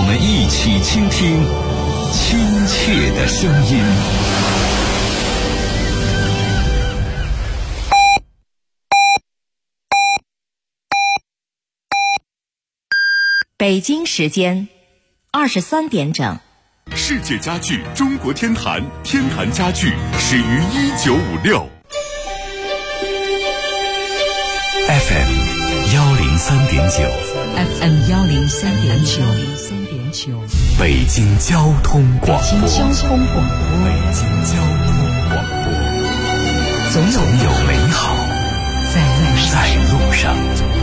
们一起倾听亲切的声音。 北京时间23点整。 世界家具中国天坛，天坛家具始于1956。 FM 103.9 FM 103.9 北京交通广播。 北京交通广播。总有美好在路上。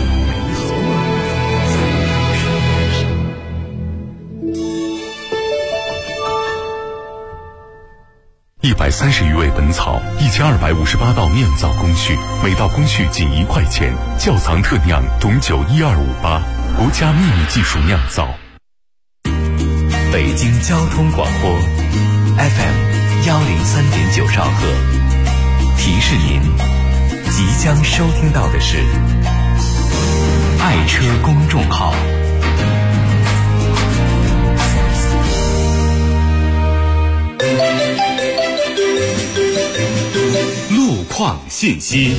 130余味本草，1258道酿造工序，每道工序仅1块钱。窖藏特酿董酒12588，国家秘密技术酿造。 北京交通广播 FM 103.9兆赫，提示您即将收听到的是爱车公众号。路况信息。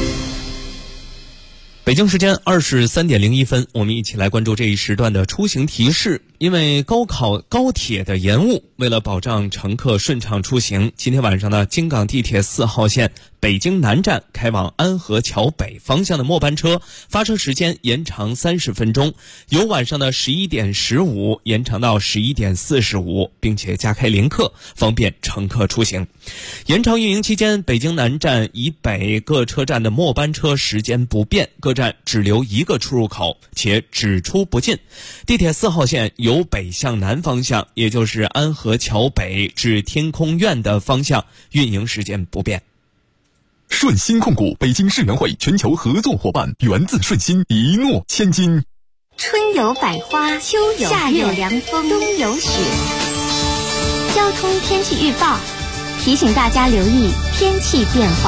北京时间23点01分，我们一起来关注这一时段的出行提示。因为高铁的延误，为了保障乘客顺畅出行，今天晚上呢，京港地铁4号线北京南站开往安河桥北方向的末班车发车时间延长30分钟，由晚上的11点15延长到11点45，并且加开临客，方便乘客出行。延长运营期间，北京南站以北各车站的末班车时间不变，各站只留一个出入口，且只出不进。地铁4号线由北向南方向，也就是安河桥北至天空苑的方向，运营时间不变。 顺心控股北京世园会全球合作伙伴，源自顺心，一诺千金。 春有百花，秋有夏有凉风，冬有雪。交通天气预报提醒大家留意天气变化。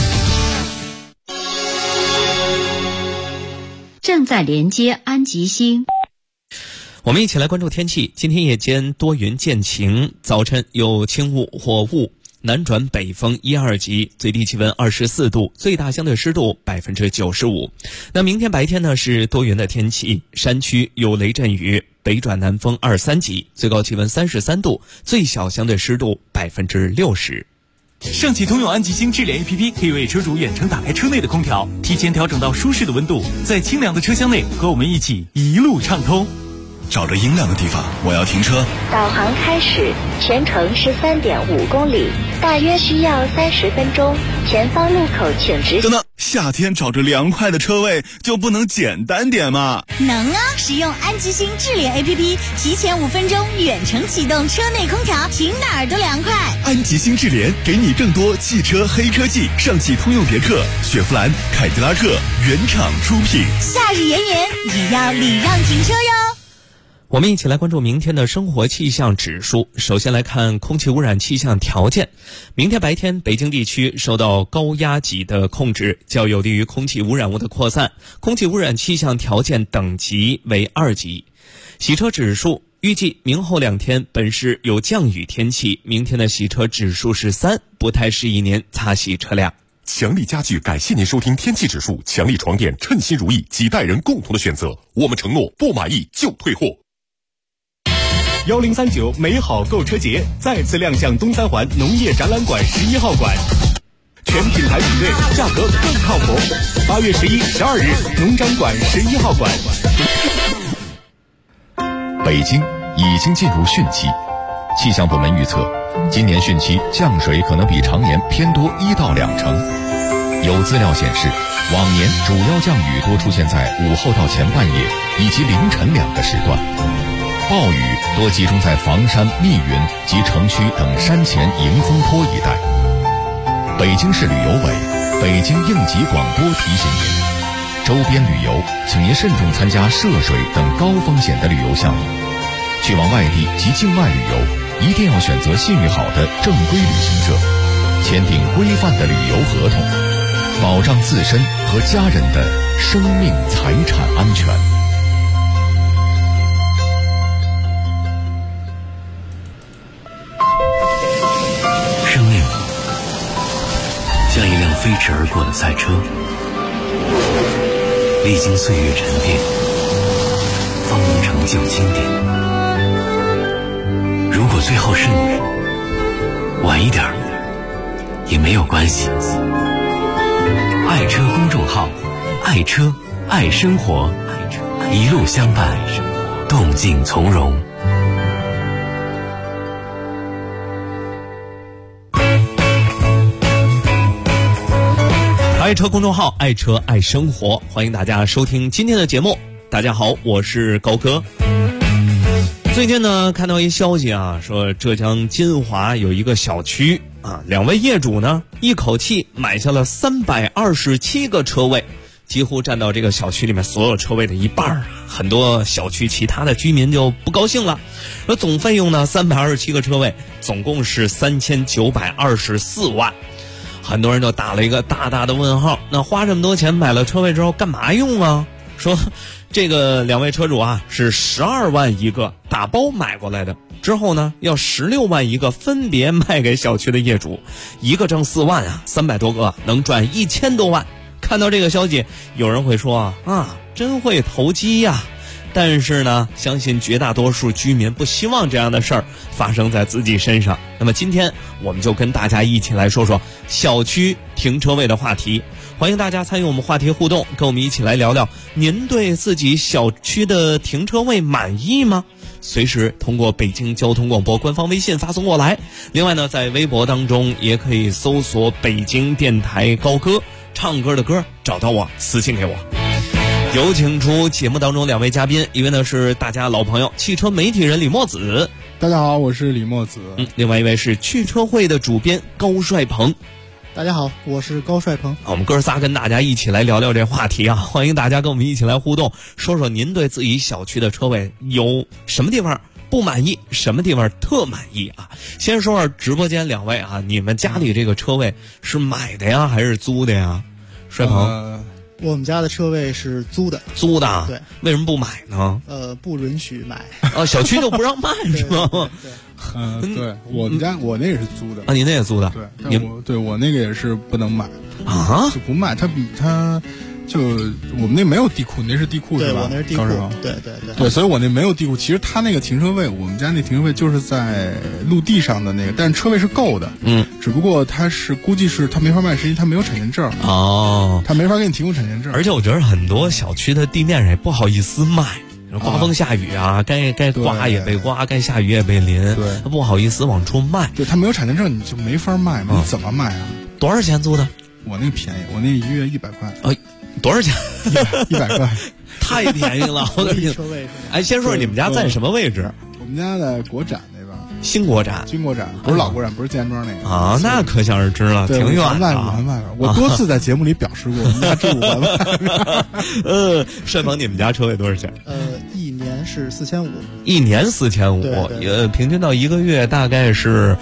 正在连接安吉星。 我们一起来关注天气。今天夜间多云见晴，早晨有轻雾或雾，南转北风1、2级，最低气温24度，最大相对湿度95%。那明天白天呢是多云的天气，山区有雷阵雨，北转南风2、3级，最高气温33度，最小相对湿度60%。 上汽通用安吉星智联 APP 可以为车主远程打开车内的空调，提前调整到舒适的温度，在清凉的车厢内和我们一起一路畅通。 找着阴凉的地方，我要停车。 导航开始，全程13.5公里，大约需要30分钟。前方路口请直行。 等等，夏天找着凉快的车位就不能简单点吗？ 能啊！使用安吉星智联 APP， 提前5分钟远程启动车内空调，停哪儿都凉快。 安吉星智联给你更多汽车黑科技，上汽通用别克、雪佛兰、凯迪拉克原厂出品。 夏日炎炎也要礼让停车哟。 我们一起来关注明天的生活气象指数。首先来看空气污染气象条件。明天白天，北京地区受到高压脊的控制，较有利于空气污染物的扩散，空气污染气象条件等级为2级。洗车指数，预计明后2天本市有降雨天气，明天的洗车指数是3，不太适宜您擦洗车辆。 强力家具感谢您收听天气指数，强力床垫称心如意，几代人共同的选择，我们承诺不满意就退货。 1039美好购车节再次亮相东三环农业展览馆11号馆，全品牌比对，价格更靠谱。8月11、12日，农展馆11号馆。 北京已经进入汛期，气象部门预测，今年汛期降水可能比常年偏多1到2成。有资料显示，往年主要降雨多出现在午后到前半夜以及凌晨2个时段。暴雨多集中在房山、密云及城区等山前迎风坡一带。北京市旅游委、北京应急广播提醒您，周边旅游请您慎重参加涉水等高风险的旅游项目。去往外地及境外旅游，一定要选择信誉好的正规旅行社，签订规范的旅游合同，保障自身和家人的生命财产安全。 赛车，历经岁月沉淀，方能成就经典。如果最后是你，晚一点也没有关系。爱车公众号，爱车爱生活，一路相伴，动静从容。 爱车公众号，爱车爱生活，欢迎大家收听今天的节目。大家好，我是高哥。最近呢，看到一消息啊，说浙江金华有一个小区啊，2位业主呢一口气买下了327个车位，几乎占到这个小区里面所有车位的一半啊。很多小区其他的居民就不高兴了，说总费用呢327个车位，总共是3924万。很多人都打了一个大大的问号，那花这么多钱买了车位之后干嘛用啊？说这个2位车主啊是12万一个打包买过来的，之后呢要16万一个分别卖给小区的业主，一个挣4万啊，300多个能赚1000多万。看到这个消息，有人会说啊，真会投机呀。但是呢，相信绝大多数居民不希望这样的事儿发生在自己身上。那么今天我们就跟大家一起来说说小区停车位的话题，欢迎大家参与我们话题互动，跟我们一起来聊聊，您对自己小区的停车位满意吗？随时通过北京交通广播官方微信发送过来。另外呢，在微博当中也可以搜索北京电台高歌，唱歌的歌，找到我私信给我。有请出节目当中2位嘉宾，一位呢是大家老朋友汽车媒体人李墨子， 大家好，我是李墨子。 另外一位是汽车会的主编高帅鹏， 大家好，我是高帅鹏。 我们哥仨跟大家一起来聊聊这话题啊，欢迎大家跟我们一起来互动，说说您对自己小区的车位有什么地方不满意，什么地方特满意啊？先说说直播间2位啊，你们家里这个车位是买的呀还是租的呀？帅鹏。 我们家的车位是租的。 租的？ 对。 为什么不买呢？ 不允许买。 小区就不让卖是吗？ 对，我们家我那个是租的。 啊，你那也租的？ 对，我那个也是不能买啊， 就不卖。就我们那没有地库，你那是地库是吧？ 对，我那是地库。 对，所以我那没有地库。其实他那个停车位，我们家那停车位就是在陆地上的那个，但是车位是够的。只不过他估计是他没法卖，实际他没有产权证。 哦， 他没法给你提供产权证。 而且我觉得很多小区的地面上也不好意思卖。刮风下雨啊，该刮也被刮，该下雨也被淋，他不好意思往出卖。 对，他没有产权证，你就没法卖嘛。你怎么卖啊？ 多少钱租的？ 我那个便宜，我那1月100块。 多少钱 ？100块， 太便宜了。哎，先说你们家在什么位置？ 我们家在国展那边。 新国展？ 新国展，不是老国展，不是建庄那个。 啊，那可想而知了，挺远的。 5环外边，我多次在节目里表示过，我们家住5环外。 帅鹏，你们家车位多少钱 ？1年是4500。 1年4500，平均到1个月大概是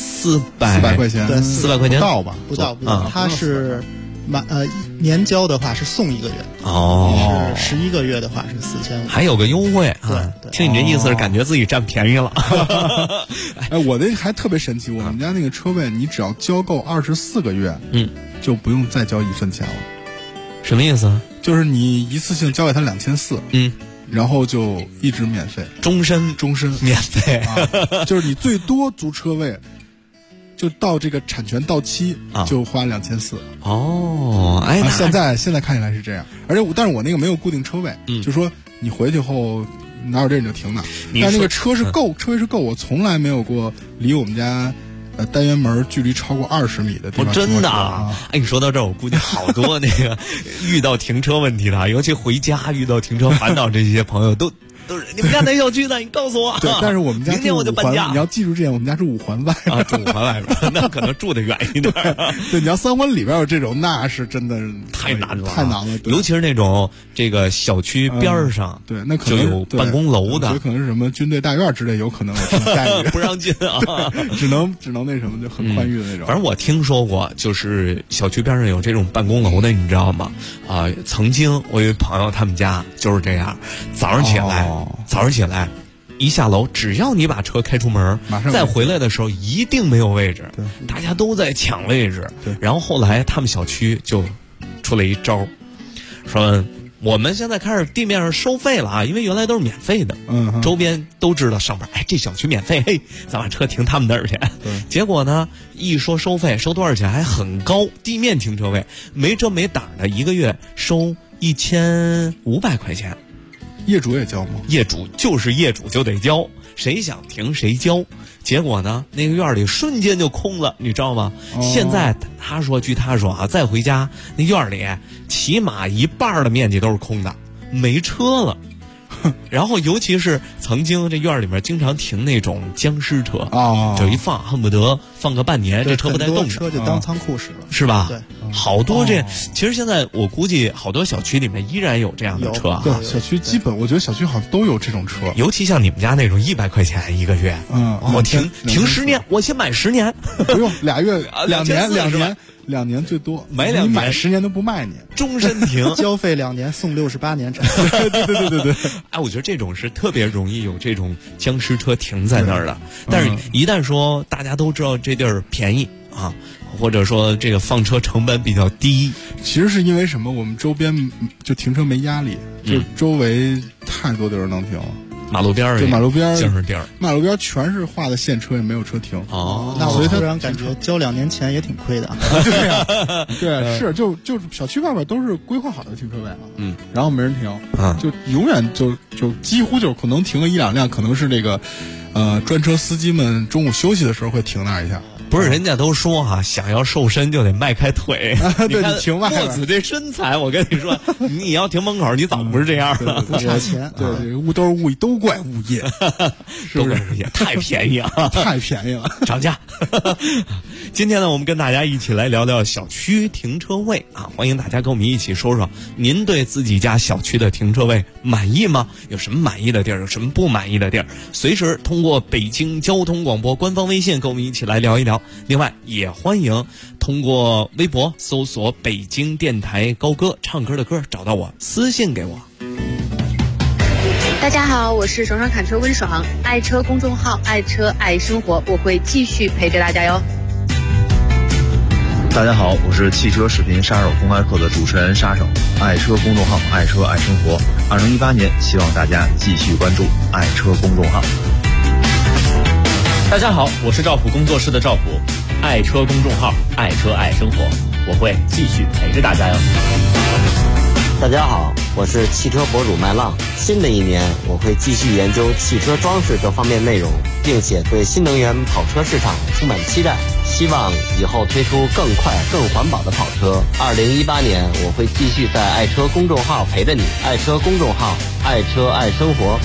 400 块钱。 对 ，400块钱到吧？ 不到，它是。年交的话是送1个月哦， 是11个月的话是4500， 还有个优惠啊！听你这意思是感觉自己占便宜了。 哎，我那还特别神奇，我们家那个车位，你只要交够24个月，就不用再交1分钱了。 什么意思？ 就是你一次性交给他2400，然后就一直免费， 终身免费。 就是你最多租车位。就到这个产权到期就花2400 哦，哎， 现在看起来是这样，但是我那个没有固定车位，就说你回去后哪有地儿你就停哪，但那个车是够，车位是够，我从来没有过离我们家单元门距离超过20米的地方。 真的啊！哎，你说到这儿，我估计好多那个遇到停车问题的，尤其回家遇到停车烦恼这些朋友都是你们家哪小区的？你告诉我。 对，但是我们家明天我就搬家。 你要记住这点，我们家住5环外啊，住5环外边，那可能住得远一点。 对，你要3环里边有这种，那是真的太难了， 太难了。 尤其是那种这个小区边上， 对，那可能就有办公楼的， 有可能是什么军队大院之类，有可能有这种待遇， 不让进啊， 只能那什么，就很宽裕的那种。 反正我听说过，就是小区边上有这种办公楼的，你知道吗？曾经我有一朋友，他们家就是这样，早上起来。一下楼，只要你把车开出门，再回来的时候一定没有位置，大家都在抢位置。然后后来他们小区就出了一招，说我们现在开始地面上收费了啊，因为原来都是免费的，周边都知道上班，这小区免费，嘿，咱把车停他们那儿去。结果呢，一说收费，收多少钱还很高，地面停车位没遮没挡的，一个月收1500块钱。 业主也交吗？ 业主就得交，谁想停谁交。结果呢，那个院里瞬间就空了，你知道吗？现在据他说啊，再回家那院里起码一半的面积都是空的，没车了。然后尤其是曾经这院里面经常停那种僵尸车啊，就一放恨不得放个半年，这车不带动的， 车就当仓库使了， 是吧？ 对， 好多这其实现在我估计好多小区里面依然有这样的车啊。 对，小区基本我觉得小区好像都有这种车， 尤其像你们家那种100块钱一个月，我停10年，我先买10年， 不用2月2年最多， 买2年， 你买10年都不卖你， 终身停， 交费2年送68年产。 对。 哎，我觉得这种是特别容易有这种僵尸车停在那儿的。但是，一旦说大家都知道这地儿便宜啊，或者说这个放车成本比较低， 其实是因为什么？我们周边就停车没压力，就周围太多地儿能停了。 马路边儿， 对，马路边就是地儿， 马路边全是画的线车，也没有车停。 那我突然感觉交2年钱也挺亏的。 对呀，对，是就小区外边都是规划好的停车位啊，然后没人停啊，就永远就几乎就可能停个1-2辆，可能是这个专车司机们中午休息的时候会停那儿一下。 不是，人家都说哈，想要瘦身就得迈开腿。 对，你停外边。 墨子这身材，我跟你说，你要停门口，你早不是这样了。 不差钱， 对，都是物业，都怪物业，是不是？ 太便宜啊， 太便宜了， 涨价。今天呢，我们跟大家一起来聊聊小区停车位啊，欢迎大家跟我们一起说说，您对自己家小区的停车位满意吗？有什么满意的地儿，有什么不满意的地儿？随时通过北京交通广播官方微信跟我们一起来聊一聊。另外，也欢迎通过微博搜索北京电台高歌唱歌的歌，找到我，私信给我。 大家好，我是爽爽侃车温爽，爱车公众号，爱车爱生活，我会继续陪着大家哟。 大家好，我是汽车视频杀手公开课的主持人杀手，爱车公众号，爱车爱生活。2018年，希望大家继续关注爱车公众号。 大家好，我是赵普工作室的赵普，爱车公众号，爱车爱生活，我会继续陪着大家哟。 大家好，我是汽车博主麦浪。新的一年，我会继续研究汽车装饰这方面内容，并且对新能源跑车市场充满期待，希望以后推出更快、更环保的跑车。2018年，我会继续在爱车公众号陪着你，爱车公众号，爱车爱生活。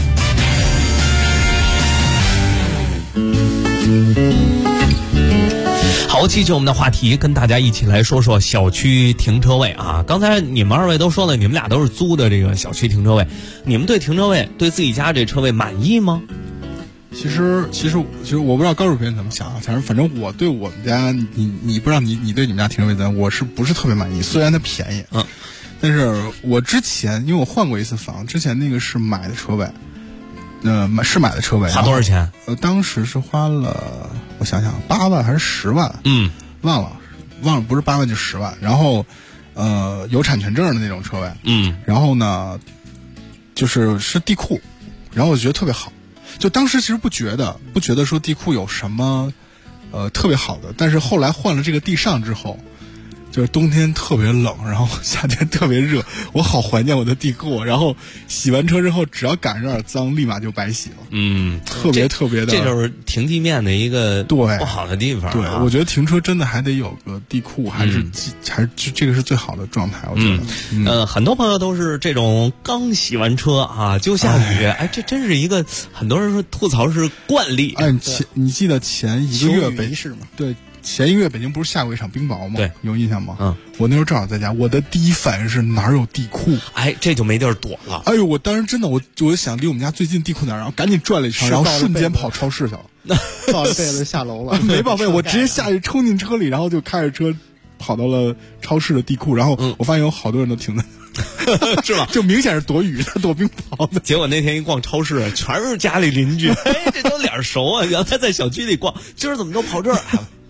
好，继续我们的话题，跟大家一起来说说小区停车位啊。刚才你们2位都说了，你们俩都是租的这个小区停车位，你们对停车位，对自己家这车位满意吗？ 其实我不知道高主编怎么想啊，反正我对我们家，你不知道你对你们家停车位怎样，我是不是特别满意？虽然它便宜，但是我之前因为我换过一次房，之前那个是买的车位。是买的车位， 花多少钱？ 当时是花了，我想想，8万还是10万？忘了，不是8万就10万。然后，有产权证的那种车位，然后呢，是地库，然后我觉得特别好。就当时其实不觉得说地库有什么特别好的，但是后来换了这个地上之后。就是冬天特别冷，然后夏天特别热，我好怀念我的地库。然后洗完车之后，只要赶上点脏，立马就白洗了。特别的， 这就是停地面的一个不好的地方。 对，我觉得停车真的还得有个地库，还是这个是最好的状态。我觉得，很多朋友都是这种刚洗完车啊就下雨，这真是一个很多人说吐槽是惯例。 你记得前1个月北是吗？ 对。前1个月北京不是下过一场冰雹吗？ 对， 有印象吗？我那时候正好在家，我的第一反应是哪有地库？ 这就没地儿躲了。 哎呦，我当时真的，我想离我们家最近地库哪儿，然后赶紧转了一圈，然后瞬间跑超市去了， 抱着被子下楼了， 没抱被，我直接下去冲进车里，然后就开着车跑到了超市的地库，然后我发现有好多人都停在。 是吧？ 就明显是躲雨的，躲冰雹的。 结果那天一逛超市，全是家里邻居，这都脸熟啊！原来在小区里逛，今儿怎么都跑这儿？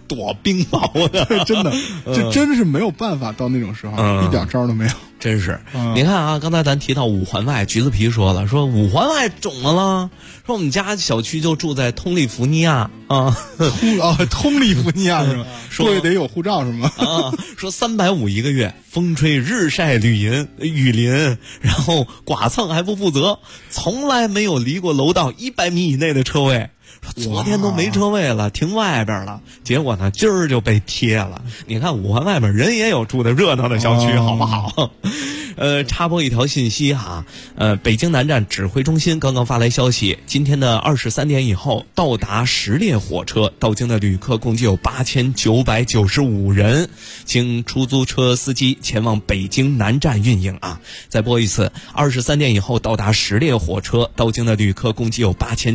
躲冰雹的， 真的，这真是没有办法到那种时候，一点招都没有。 真是，你看啊，刚才咱提到五环外，橘子皮说了，说五环外怎么了？说我们家小区就住在通利福尼亚啊， 通利福尼亚是吗？说得有护照是吗？ 说350一个月，风吹日晒雨淋，然后剐蹭还不负责，从来没有离过楼道100米以内的车位。昨天都没车位了，停外边了，结果呢今儿就被贴了。你看五环外面人也有住的热闹的小区，好不好？插播一条信息哈，北京南站指挥中心刚刚发来消息，今天的23点以后到达10列火车，到京的旅客共计有8995人，经出租车司机前往北京南站运营啊。再播一次，23点以后到达10列火车，到京的旅客共计有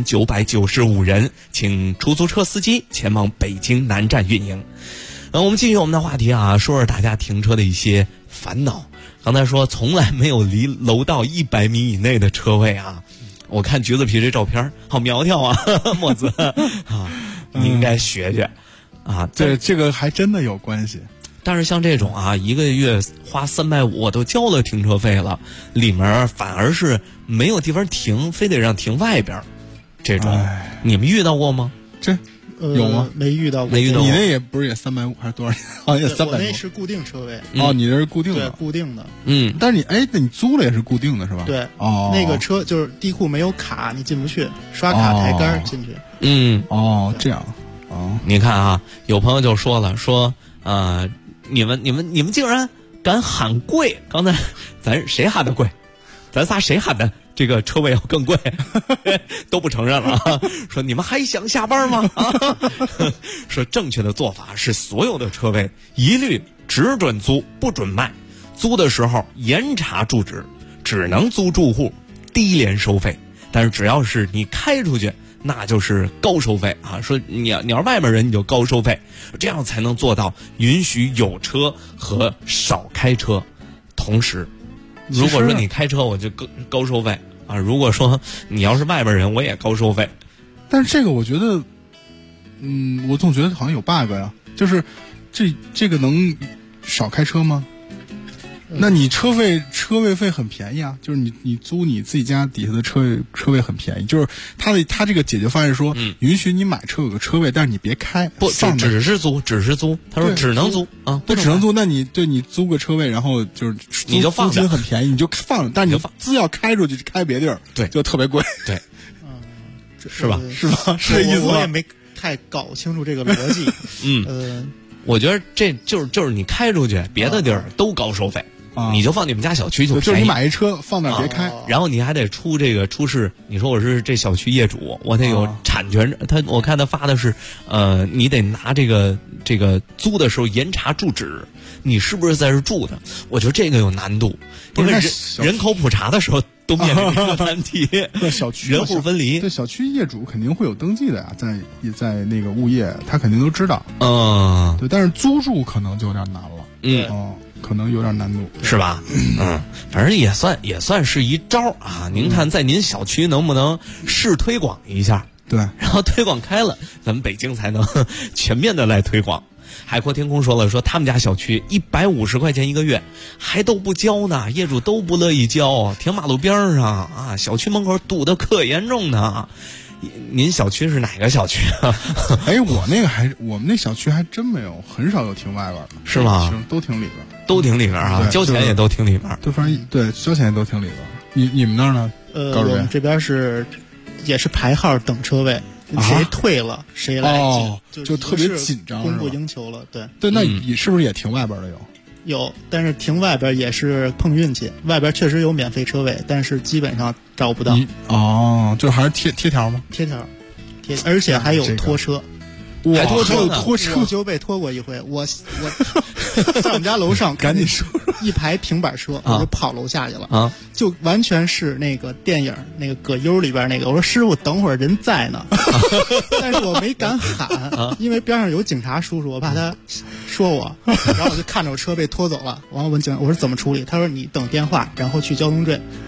8995人，请出租车司机前往北京南站运营。我们继续我们的话题啊，说说大家停车的一些烦恼。刚才说从来没有离楼道100米以内的车位啊，我看橘子皮这照片好苗条啊，墨子啊，你应该学学啊。 对，这个还真的有关系。 但是像这种啊，一个月花350我都交了停车费了，里面反而是没有地方停，非得让停外边，这种你们遇到过吗？ 这有吗？ 没遇到过。 没遇到过。 你那也不是也350还是多少钱？好像也350。 我那是固定车位。 哦，你这是固定的。 对，固定的。 但是那你租了也是固定的是吧？ 对。 哦。 那个车就是地库没有卡，你进不去，刷卡抬杆进去。 这样。 你看啊，有朋友就说了，说你们竟然敢喊贵！刚才咱谁喊的贵？咱仨谁喊的？这个车位要更贵，都不承认了啊！说你们还想下班吗？说正确的做法是所有的车位一律只准租不准卖，租的时候严查住址，只能租住户，低廉收费。但是只要是你开出去，那就是高收费啊！说你要外面人你就高收费，这样才能做到允许有车和少开车。同时如果说你开车我就高收费啊，如果说你要是外边人我也高收费。 但是这个我觉得我总觉得好像有 bug 呀，就是这个能少开车吗？那你车位费很便宜啊，就是你租你自己家底下的车位很便宜，就是他这个解决方案是说，允许你买车有个车位，但是你别开， 不只是租，他说只能租啊， 不只能租，那你租个车位，然后就是你就放租金很便宜，你就放，但是你资要开出去开别地儿， 对， 就特别贵， 对，是吧？ 是吧？是这意思吗？ 我也没太搞清楚这个逻辑， 我觉得这就是你开出去别的地儿都高收费。你就放你们家小区就便宜， 就是你买一车放那别开， 然后你还得出示，你说我是这小区业主，我得有产权。我看他发的是，你得拿这个租的时候严查住址，你是不是在这住的？我觉得这个有难度，因为人口普查的时候都面临这个难题。 小区人户分离， 对小区业主肯定会有登记的呀，在那个物业，他肯定都知道。对，但是租住可能就有点难了。可能有点难度， 是吧？反正也算是一招啊。您看，在您小区能不能试推广一下？ 对， 然后推广开了，咱们北京才能全面的来推广。海阔天空说了，说他们家小区150块钱一个月，还都不交呢，业主都不乐意交，停马路边上啊，小区门口堵得可严重呢。您小区是哪个小区啊？ 我们那小区还真没有，很少有停外边的， 是吗？ 都停里边， 都停里边啊，交钱也都停里边， 对，反正对，交钱也都停里边。你们那儿呢？ 我们这边也是排号等车位，谁退了谁来进， 就特别紧张， 供不应求了。对， 那你是不是也停外边的有，但是停外边也是碰运气，外边确实有免费车位，但是基本上找不到。 就还是贴条吗？ 贴条，而且还有拖车。 还拖车，我就被拖过一回。我在我们家楼上， 赶紧说， 一排平板车，我就跑楼下去了就完全是那个电影那个葛优里边那个。我说师傅，等会儿人在呢，但是我没敢喊，因为边上有警察叔叔，我怕他说我。然后我就看着我车被拖走了，完了问警察，我说怎么处理？他说你等电话，然后去交通队。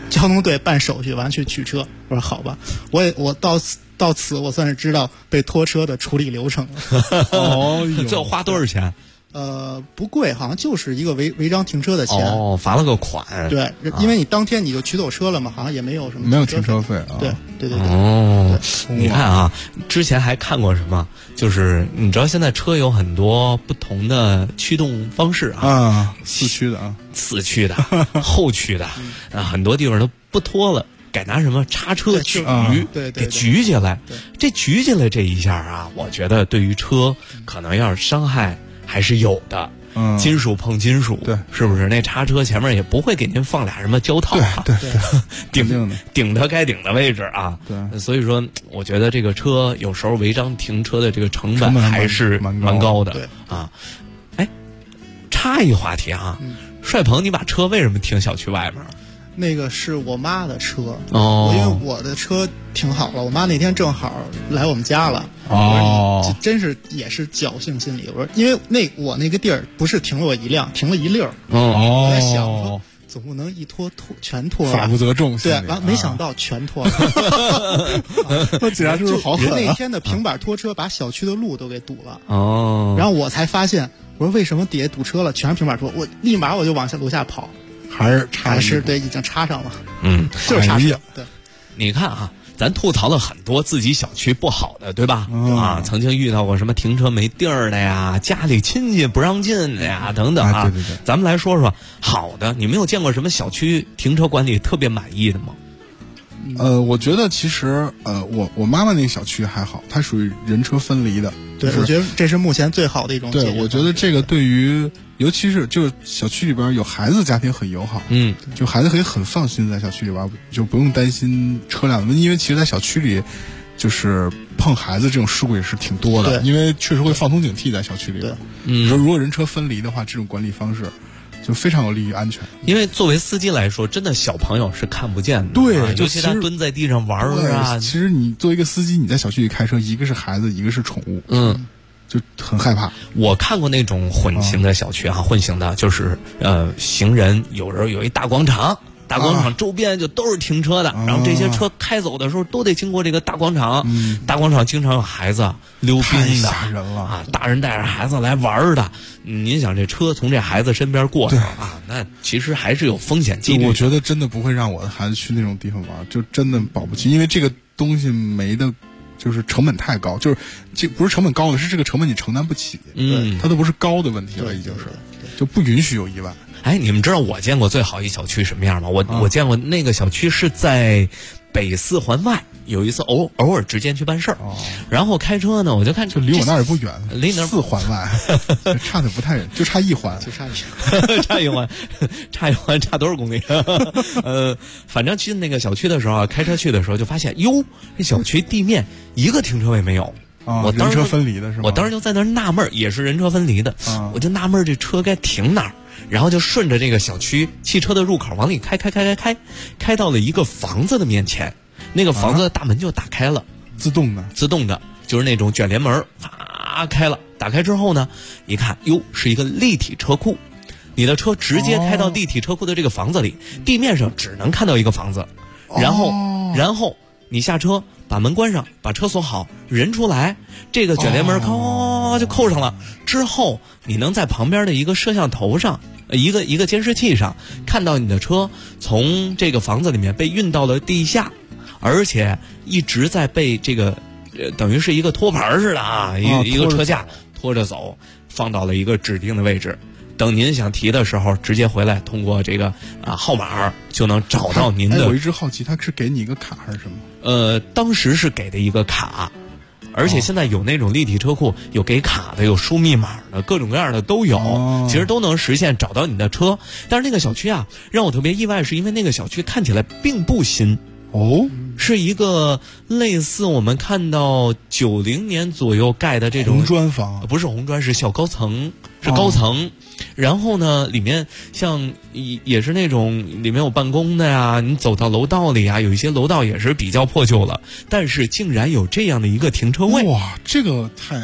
交通队办手续完去取车。我说好吧，我到此我算是知道被拖车的处理流程了。 哦，最后花多少钱？ 不贵，好像就是一个违章停车的钱。 哦，罚了个款。 对，因为你当天你就取走车了嘛，好像也没有什么没有停车费啊。 对。 哦，你看啊，之前还看过什么？就是你知道现在车有很多不同的驱动方式啊， 四驱的啊， 四驱的，后驱的啊，很多地方都不拖了。改拿什么叉车举，给举起来。这举起来这一下啊，我觉得对于车可能要是伤害还是有的。金属碰金属，对，是不是？那叉车前面也不会给您放俩什么胶套啊， 对， 顶它该顶的位置啊。 对， 所以说，我觉得这个车有时候违章停车的这个成本还是蛮高的。 对啊，哎，插一话题啊，帅鹏，你把车为什么停小区外面？ 那个是我妈的车， 因为我的车停好了，我妈那天正好来我们家了。这真是也是侥幸心理。我说，因为我那个地儿不是停了我一辆，停了一溜儿。我在想说，总不能一拖全拖了， 法不责众。 对，完没想到全拖了。 那警察叔叔好狠啊！ 那天的平板拖车把小区的路都给堵了。然后我才发现，我说为什么底下堵车了？全是平板拖，我立马我就往楼下跑。还是对，已经插上了。就是插上。对， 你看啊，咱吐槽了很多自己小区不好的，对吧？曾经遇到过什么停车没地儿的呀，家里亲戚不让进的呀，等等啊。 对。 咱们来说说好的，你没有见过什么小区停车管理特别满意的吗？ 我觉得其实我妈妈那个小区还好，它属于人车分离的。 对，我觉得这是目前最好的一种解决。 对，我觉得这个对于尤其是就是小区里边有孩子家庭很友好。就孩子可以很放心在小区里边，就不用担心车辆的问题，因为其实在小区里就是碰孩子这种事故也是挺多的，因为确实会放松警惕在小区里边。你说如果人车分离的话，这种管理方式就非常有利于安全。 因为作为司机来说，真的小朋友是看不见的。 对， 尤其他蹲在地上玩啊。 其实你作为一个司机，你在小区里开车，一个是孩子，一个是宠物。就很害怕。 我看过那种混行的小区混行的就是行人有时候有一大广场，大广场周边就都是停车的，然后这些车开走的时候都得经过这个大广场。大广场经常有孩子溜冰的， 吓人了啊！ 大人带着孩子来玩的，您想这车从这孩子身边过那其实还是有风险几率。 我觉得真的不会让我的孩子去那种地方玩，就真的保不齐，因为这个东西没的。就是成本太高，就是这不是成本高的，是这个成本你承担不起。它都不是高的问题了，已经是就不允许有意外。 哎，你们知道我见过最好一小区什么样吗？我见过那个小区是在北四环外，有一次偶尔之间去办事儿，然后开车呢，我就看就离我那儿也不远， 离那 4环外，差的不太远，就差1环， 就差一环，差一环差多少公里？反正去那个小区的时候，开车去的时候就发现，哟，这小区地面一个停车位没有。 我人车分离的是吗？ 我当时就在那儿纳闷，也是人车分离的，我就纳闷这车该停哪儿。然后就顺着这个小区汽车的入口往里开到了一个房子的面前，那个房子的大门就打开了， 自动的， 就是那种卷帘门，开了。打开之后呢，一看，哟，是一个立体车库，你的车直接开到立体车库的这个房子里，地面上只能看到一个房子，然后你下车把门关上，把车锁好，人出来，这个卷帘门就扣上了。之后你能在旁边的一个摄像头上，一个监视器上看到你的车从这个房子里面被运到了地下，而且一直在被这个等于是一个托盘似的一个车架拖着走，放到了一个指定的位置。等您想提的时候，直接回来，通过这个号码就能找到您的。 我一直好奇，他是给你一个卡还是什么？当时是给的一个卡，而且现在有那种立体车库，有给卡的，有输密码的，各种各样的都有，其实都能实现找到你的车。但是那个小区让我特别意外，是因为那个小区看起来并不新。是一个类似我们看到90年左右盖的这种红砖房， 不是红砖，是小高层，是高层。然后呢，里面像也是那种里面有办公的呀，你走到楼道里有一些楼道也是比较破旧了，但是竟然有这样的一个停车位。 哇，这个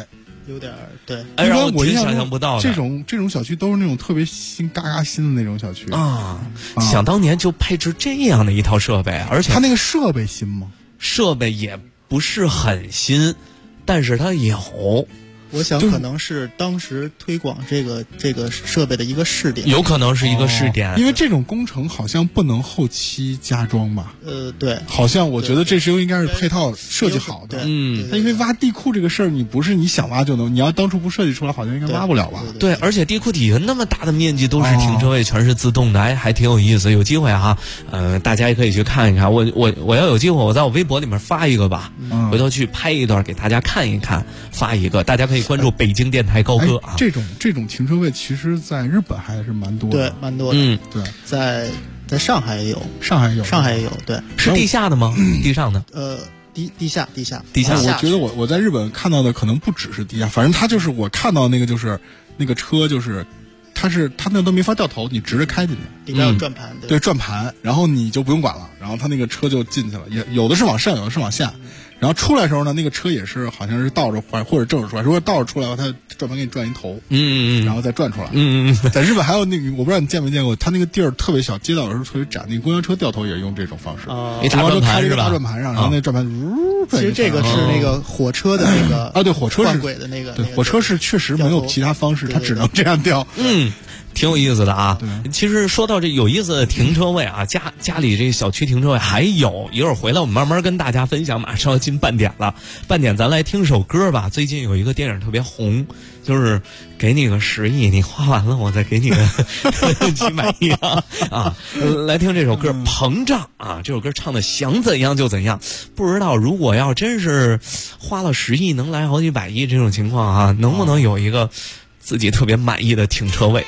有点对， 让我挺想象不到的。 这种小区都是那种特别新、嘎嘎新的那种小区啊。想当年就配置这样的一套设备，而且它那个设备新吗？ 设备也不是很新，但是它有。 我想可能是当时推广这个设备的一个试点， 有可能是一个试点， 因为这种工程好像不能后期加装吧？ 对， 好像我觉得这时候应该是配套设计好的。它因为挖地库这个事儿，你不是你想挖就能，你要当初不设计出来，好像应该挖不了吧？ 对，而且地库底下那么大的面积都是停车位，全是自动的，还挺有意思。有机会哈，大家也可以去看一看。我要有机会，我在我微博里面发一个吧，回头去拍一段给大家看一看，发一个，大家可以关注北京电台高歌啊。 这种停车位其实在日本还是蛮多的， 对，蛮多的。对，在上海也有，上海也有，对， 是地下的吗？地上的？ 地下。 我觉得我在日本看到的可能不只是地下，反正它就是我看到那个就是那个车就是它那都没法掉头，你直着开进去， 里边有转盘， 对，转盘，然后你就不用管了，然后它那个车就进去了，也有的是往上，有的是往下。然后出来的时候呢，那个车也是好像是倒着或者正着出来。如果倒着出来的话，它转盘给你转一头，然后再转出来。在日本还有那个，我不知道你见没见过，它那个地儿特别小，街道有时候特别窄，那个公交车掉头也用这种方式。 一大转盘是吧？ 大转盘上，然后那转盘其实这个是那个火车的那个对，火车是换轨的那个， 对，火车是确实没有其他方式，它只能这样掉。 挺有意思的啊。其实说到这有意思的停车位啊，家里这小区停车位还有一会儿回来我们慢慢跟大家分享。马上要进半点了，半点咱来听首歌吧。最近有一个电影特别红，就是给你个10亿，你花完了我再给你个几百亿啊！来听这首歌《膨胀》啊，这首歌唱的想怎样就怎样。不知道如果要真是花了10亿能来好几百亿这种情况啊，能不能有一个自己特别满意的停车位？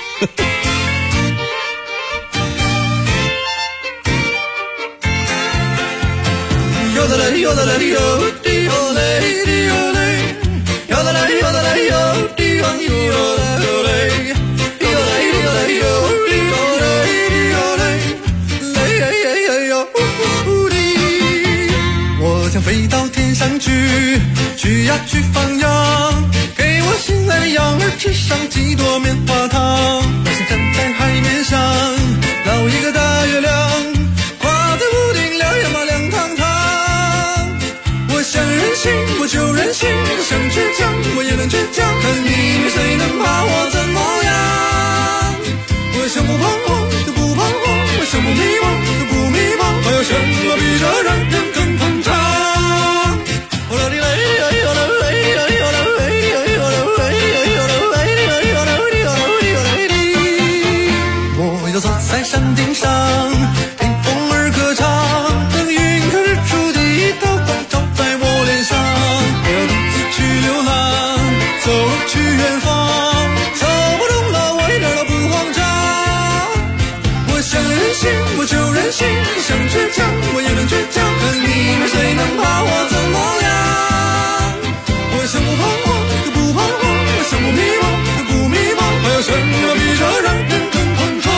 我想飞到天上去呀去放羊，给我心爱的羊儿吃上几朵棉花糖。我想站在海面上捞一个大月亮，挂在屋顶亮呀嘛亮堂堂。我想任性我就任性，我想倔强我也能倔强，看你们谁能把我怎么样。我想不彷徨就不彷徨，我想不迷惘就不迷惘，还有什么比这让人更膨胀？我要走在山顶上，听风儿歌唱，等云开日出，第一道光照在我脸上。我要独自去流浪，走去远方，走不动了我一点都不慌张。我想任性我就任性，我想倔强我也能倔强，看你们谁能把我怎么样。我想不彷徨就不彷徨，我想不迷惘就不迷惘，还有什么比这让人更膨胀？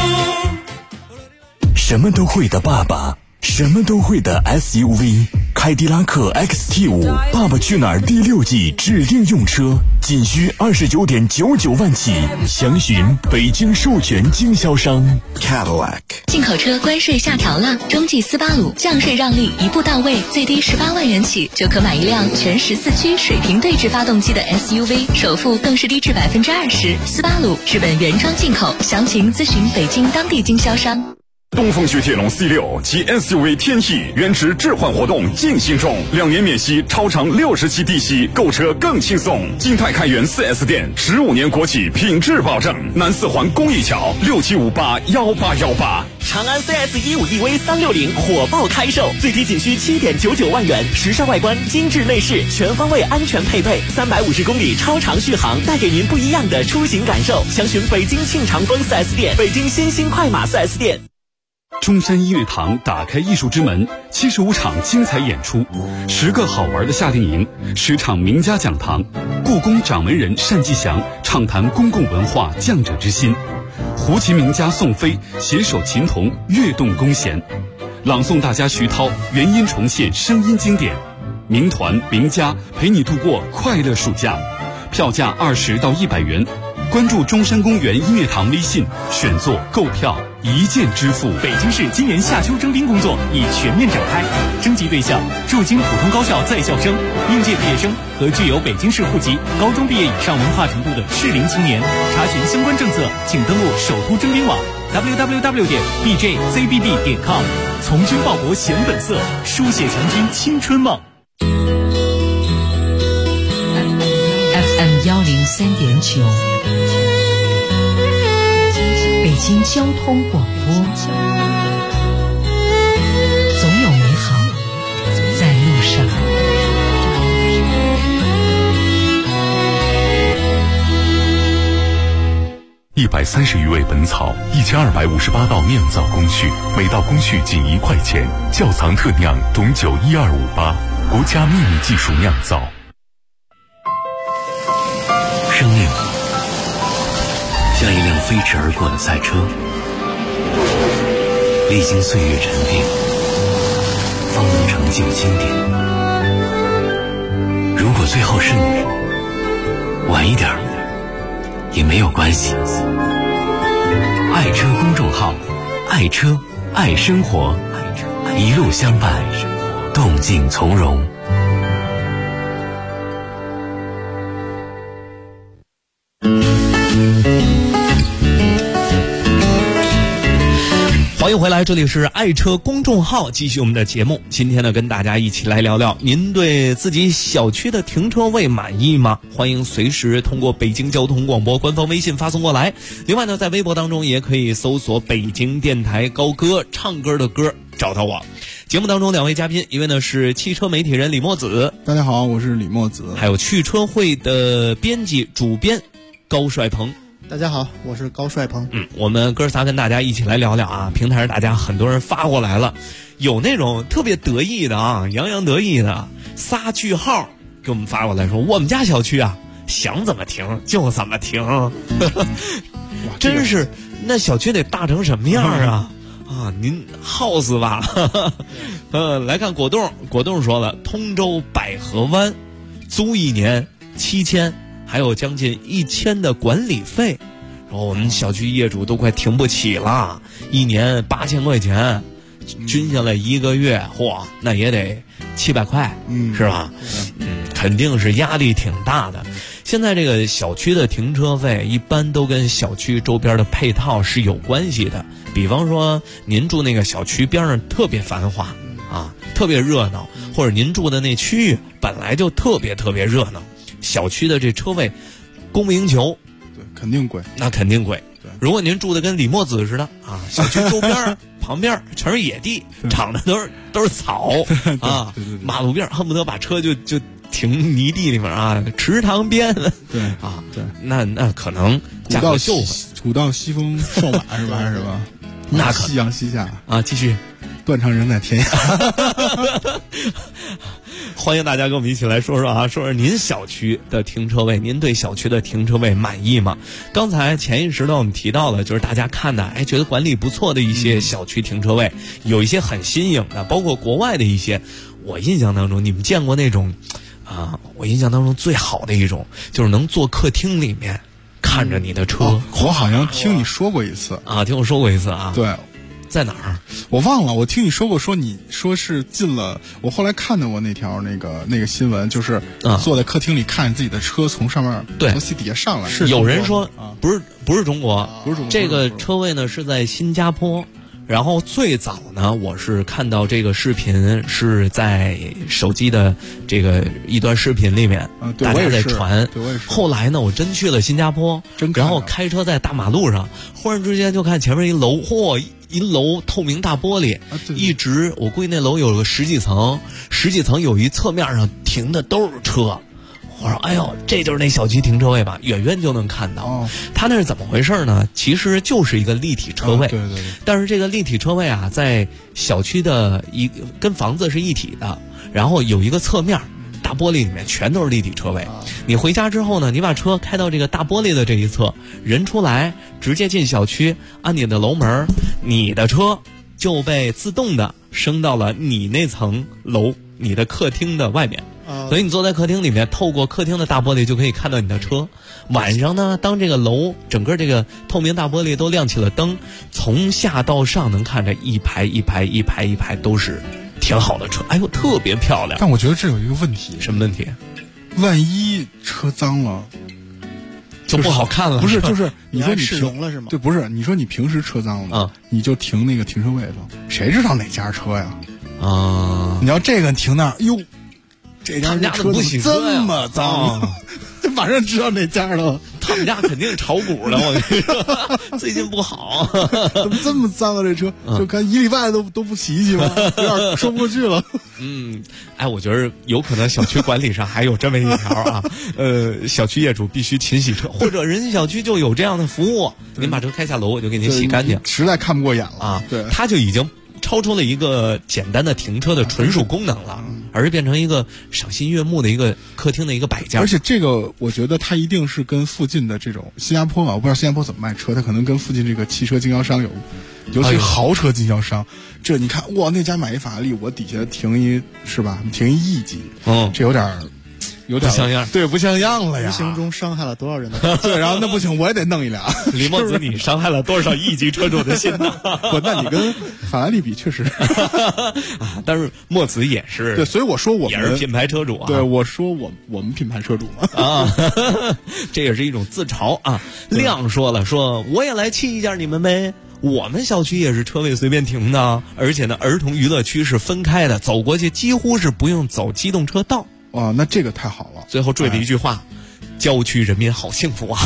什么都会的爸爸，什么都会的 SUV， 凯迪拉克 XT5 爸爸去哪儿第6季指定用车，仅需29.99万起，详询北京授权经销商 Cadillac。 进口车关税下调了，中继斯巴鲁降税让利一步到位，最低18万元起就可买一辆全14驱水平对置发动机的 SUV， 首付更是低至20%。斯巴鲁日本原装进口，详情咨询北京当地经销商。 东风雪铁龙 C6 及 SUV 天翼原值置换活动进行中，2年免息，超长60期低息，购车更轻松。金泰开元 4S 店，15年国企品质保证。南四环公益桥67581818。 长安 CS15EV 360火爆开售，最低仅需7.99万元，时尚外观，精致内饰，全方位安全配备，350公里超长续航，带给您不一样的出行感受。详询北京庆长丰 4S 店、北京新兴快马 4S 店。 中山音乐堂打开艺术之门，75场精彩演出，10个好玩的夏令营，10场名家讲堂，故宫掌门人单霁翔畅谈公共文化匠者之心，胡琴名家宋飞携手琴童跃动弓弦，朗诵大家徐涛原音重现声音经典。 民团、名家陪你度过快乐暑假，票价20到100元。关注中山公园音乐堂微信，选座购票一键支付。 北京市今年夏秋征兵工作已全面展开，征集对象驻京普通高校在校生、应届毕业生和具有北京市户籍、高中毕业以上文化程度的适龄青年。查询相关政策，请登录首都征兵网 www.bjcbb.com。从军报国显本色，书写强军青春梦。 FM 103.9，北京交通广播，总有美好在路上。 130余味本草，1258道酿造工序，每道工序仅1块钱。窖藏特酿董酒12588，国家秘密技术酿造。 生命像一辆飞驰而过的赛车，历经岁月沉淀，方能成就经典。如果最后是你，晚一点也没有关系。爱车公众号，爱车爱生活，一路相伴，动静从容。 欢迎回来，这里是爱车公众号，继续我们的节目。今天呢，跟大家一起来聊聊，您对自己小区的停车位满意吗？欢迎随时通过北京交通广播官方微信发送过来。另外呢，在微博当中也可以搜索北京电台高歌，唱歌的歌，找到我。节目当中两位嘉宾，一位呢是汽车媒体人李墨子， 大家好，我是李墨子。 还有汽车会的编辑主编高帅鹏。 大家好，我是高帅鹏。 我们哥仨跟大家一起来聊聊啊，平台上大家很多人发过来了，有那种特别得意的啊，洋洋得意的仨句号给我们发过来说，我们家小区啊，想怎么停就怎么停，真是那小区得大成什么样啊？啊，您耗死吧？来看果冻说了，通州百合湾租1年7000。还有将近1000的管理费，然后我们小区业主都快停不起了，1年8000块钱，均下来1个月，嚯，那也得700块，是吧？肯定是压力挺大的。现在这个小区的停车费一般都跟小区周边的配套是有关系的，比方说您住那个小区边上特别繁华啊，特别热闹，或者您住的那区域本来就特别热闹。小区的这车位供不应求， 对，肯定贵， 那肯定贵。如果您住的跟李墨子似的啊，小区周边旁边全是野地，长的都是草啊，马路边恨不得把车就停泥地里面啊，池塘边， 对啊，对，那可能价格就古道西风瘦马是吧？是吧？ 那夕阳西下啊，继续， 断肠人在天涯。 欢迎大家跟我们一起来说说您小区的停车位，您对小区的停车位满意吗？刚才前一时段我们提到了，就是大家看的，觉得管理不错的一些小区停车位，有一些很新颖的，包括国外的一些。我印象当中，你们见过那种啊？我印象当中最好的一种，就是能坐客厅里面看着你的车。 我好像听你说过一次啊，听我说过一次啊。 对。 在哪儿？ 我忘了，我听你说过，说你说是进了，我后来看到过那条那个新闻，就是坐在客厅里看自己的车从上面从底下上来。 是有人说不是中国， 不是中国， 这个车位呢是在新加坡。然后最早呢，我是看到这个视频是在手机的这个一段视频里面，大家在传。后来呢，我真去了新加坡，然后开车在大马路上，忽然之间就看前面一楼，一楼透明大玻璃，一直我估计那楼有个十几层，有一侧面上停的都是车。我说哎呦，这就是那小区停车位吧，远远就能看到。他那是怎么回事呢？其实就是一个立体车位， 对。 但是这个立体车位啊，在小区的跟房子是一体的，然后有一个侧面大玻璃里面全都是立体车位。你回家之后呢，你把车开到这个大玻璃的这一侧，人出来直接进小区，按你的楼门，你的车就被自动的升到了你那层楼你的客厅的外面，所以你坐在客厅里面，透过客厅的大玻璃就可以看到你的车。晚上呢，当这个楼整个这个透明大玻璃都亮起了灯，从下到上能看着一排一排一排一排都是挺好的车，哎呦，特别漂亮。 但我觉得这有一个问题， 什么问题？ 万一车脏了。 就不好看了， 不是，就是你说你试容了是吗？ 对，不是，你说你平时车脏了，你就停那个停车位上，谁知道哪家车呀？你要这个停那儿，哟，这家车不洗这么脏，就马上知道哪家了。 他们家肯定炒股了，我跟你说，最近不好， 怎么这么脏啊？这车就看1礼拜都不洗洗吗？有点说不过去了。 哎，我觉得有可能小区管理上还有这么一条啊，小区业主必须勤洗车，或者人家小区就有这样的服务，您把车开下楼，我就给您洗干净。 实在看不过眼了啊， 对， 他就已经超出了一个简单的停车的纯属功能了，而是变成一个赏心悦目的一个客厅的一个摆件。 而且这个我觉得它一定是跟附近的这种新加坡嘛，我不知道新加坡怎么卖车，它可能跟附近这个汽车经销商有，尤其豪车经销商。这你看，哇，那家买一法拉利，我底下停一是吧？停一E级，这有点不像样， 对，不像样了呀！ 无形中伤害了多少人的？ 对，然后那不行，我也得弄一辆。 李墨子，你伤害了多少1级车主的心呢？ 不，那你跟法拉利比，确实啊。但是墨子也是对，所以我说我们也是品牌车主啊。 对，我说我们品牌车主嘛啊，这也是一种自嘲啊。亮说了，说我也来骑一下你们呗。我们小区也是车位随便停的，而且呢，儿童娱乐区是分开的，走过去几乎是不用走机动车道。 哇，那这个太好了！ 最后缀了一句话：郊区人民好幸福啊！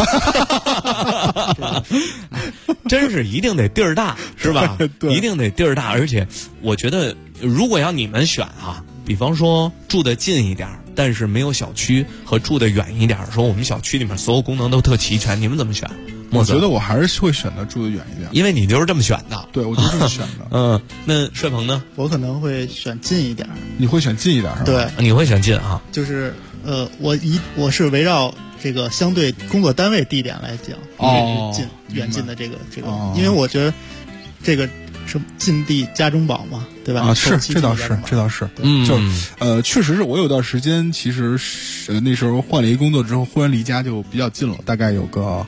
真是一定得地儿大，是吧？ 对， 一定得地儿大。而且我觉得，如果要你们选啊，比方说住得近一点，但是没有小区，和住得远一点，说我们小区里面所有功能都特齐全，你们怎么选？ 我觉得我还是会选择住得远一点， 因为你就是这么选的。 对，我就是这么选的。 那帅鹏呢？ 我可能会选近一点。 你会选近一点是吧？ 对， 你会选近啊？ 就是我是围绕这个相对工作单位地点来讲，远近的这个，因为我觉得这个是近地家中宝嘛，对吧？ 啊，是，这倒是。就确实是我有段时间，其实那时候换了一个工作之后，忽然离家就比较近了，大概有个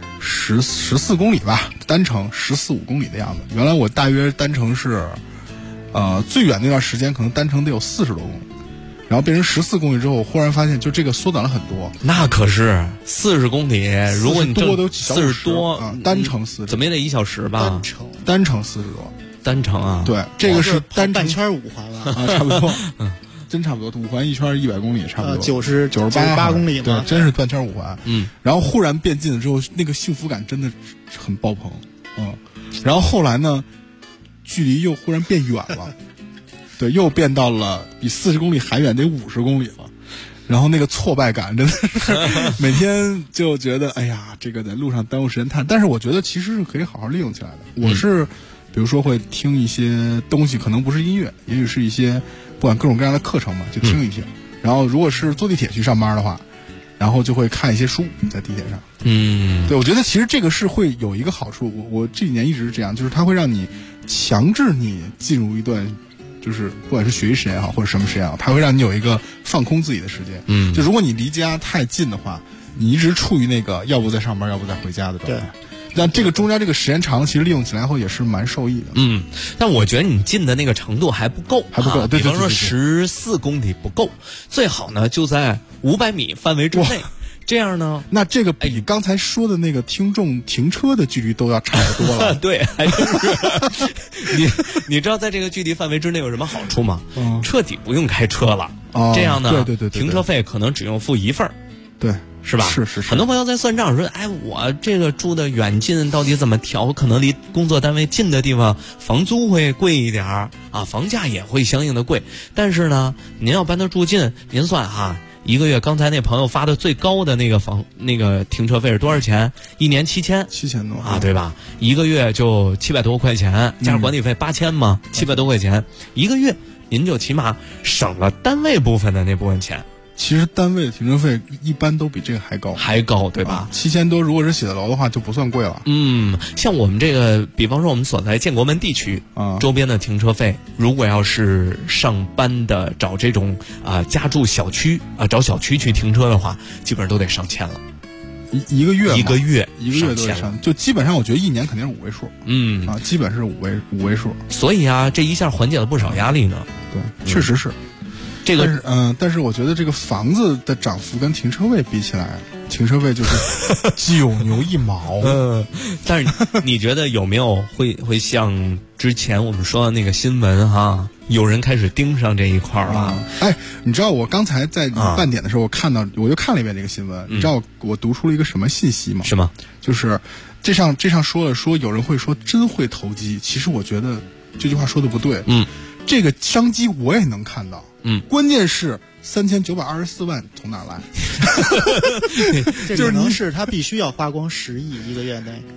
14公里吧，单程14-15公里的样子。原来我大约单程是，最远那段时间可能单程得有40多公里，然后变成14公里之后，我忽然发现就这个缩短了很多。 那可是40公里，如果你多都 40多， 单程40， 怎么也得1小时吧？ 单程40多， 单程啊？ 对，这个是单程半圈5环了啊，差不多。真差不多，5环1圈100公里，差不多 98公里， 对，真是半圈5环。然后忽然变近了之后，那个幸福感真的很爆棚，然后后来呢，距离又忽然变远了，对，又变到了比40公里还远，得50公里了。然后那个挫败感真的是每天就觉得，哎呀，这个在路上耽误时间太。但是我觉得其实是可以好好利用起来的。我是比如说会听一些东西，可能不是音乐，也许是一些不管各种各样的课程嘛，就听一听。然后如果是坐地铁去上班的话，然后就会看一些书在地铁上。对，我觉得其实这个是会有一个好处。我这几年一直是这样，就是它会让你强制你进入一段，就是不管是学习时间也好，或者什么时间也好，它会让你有一个放空自己的时间。就如果你离家太近的话，你一直处于那个要不在上班，要不在回家的状态。但这个中间这个时间长，其实利用起来后也是蛮受益的。 但我觉得你进的那个程度还不够， 对， 比方说14公里不够，最好呢就在500米范围之内。这样呢， 那这个比刚才说的那个听众停车的距离都要差得多了。 对，还真是。你知道在这个距离范围之内有什么好处吗？彻底不用开车了。这样呢， 对， 停车费可能只用付1份。 对。 是吧？ 是。 很多朋友在算账说，哎，我这个住的远近到底怎么调？可能离工作单位近的地方，房租会贵一点啊，房价也会相应的贵。但是呢，您要搬到住近，您算哈，一个月刚才那朋友发的最高的那个停车费是多少钱？1年7000 多啊，对吧？一个月就700多块钱，加上管理费8000嘛，700多块钱一个月，您就起码省了单位部分的那部分钱。 其实单位的停车费一般都比这个还高， 对吧 ？7000多，如果是写字楼的话就不算贵了。 像我们这个，比方说我们所在建国门地区周边的停车费，如果要是上班的找这种家住小区找小区去停车的话，基本上都得上千了。 一个月都得上，就基本上我觉得一年肯定是5位数。基本是5位数。 所以这一下缓解了不少压力呢。 对，确实是。这个但是我觉得这个房子的涨幅跟停车位比起来，停车位就是9牛1毛。 但是你觉得有没有会像之前我们说的那个新闻有人开始盯上这一块了？ 你知道我刚才在半点的时候，我又看了一遍这个新闻。你知道我读出了一个什么信息吗？ 什么？ 就是这上说有人会说真会投机，其实我觉得这句话说的不对。这个商机我也能看到。关键是3924万从哪来？ 就是您是他必须要花光10亿一个月内。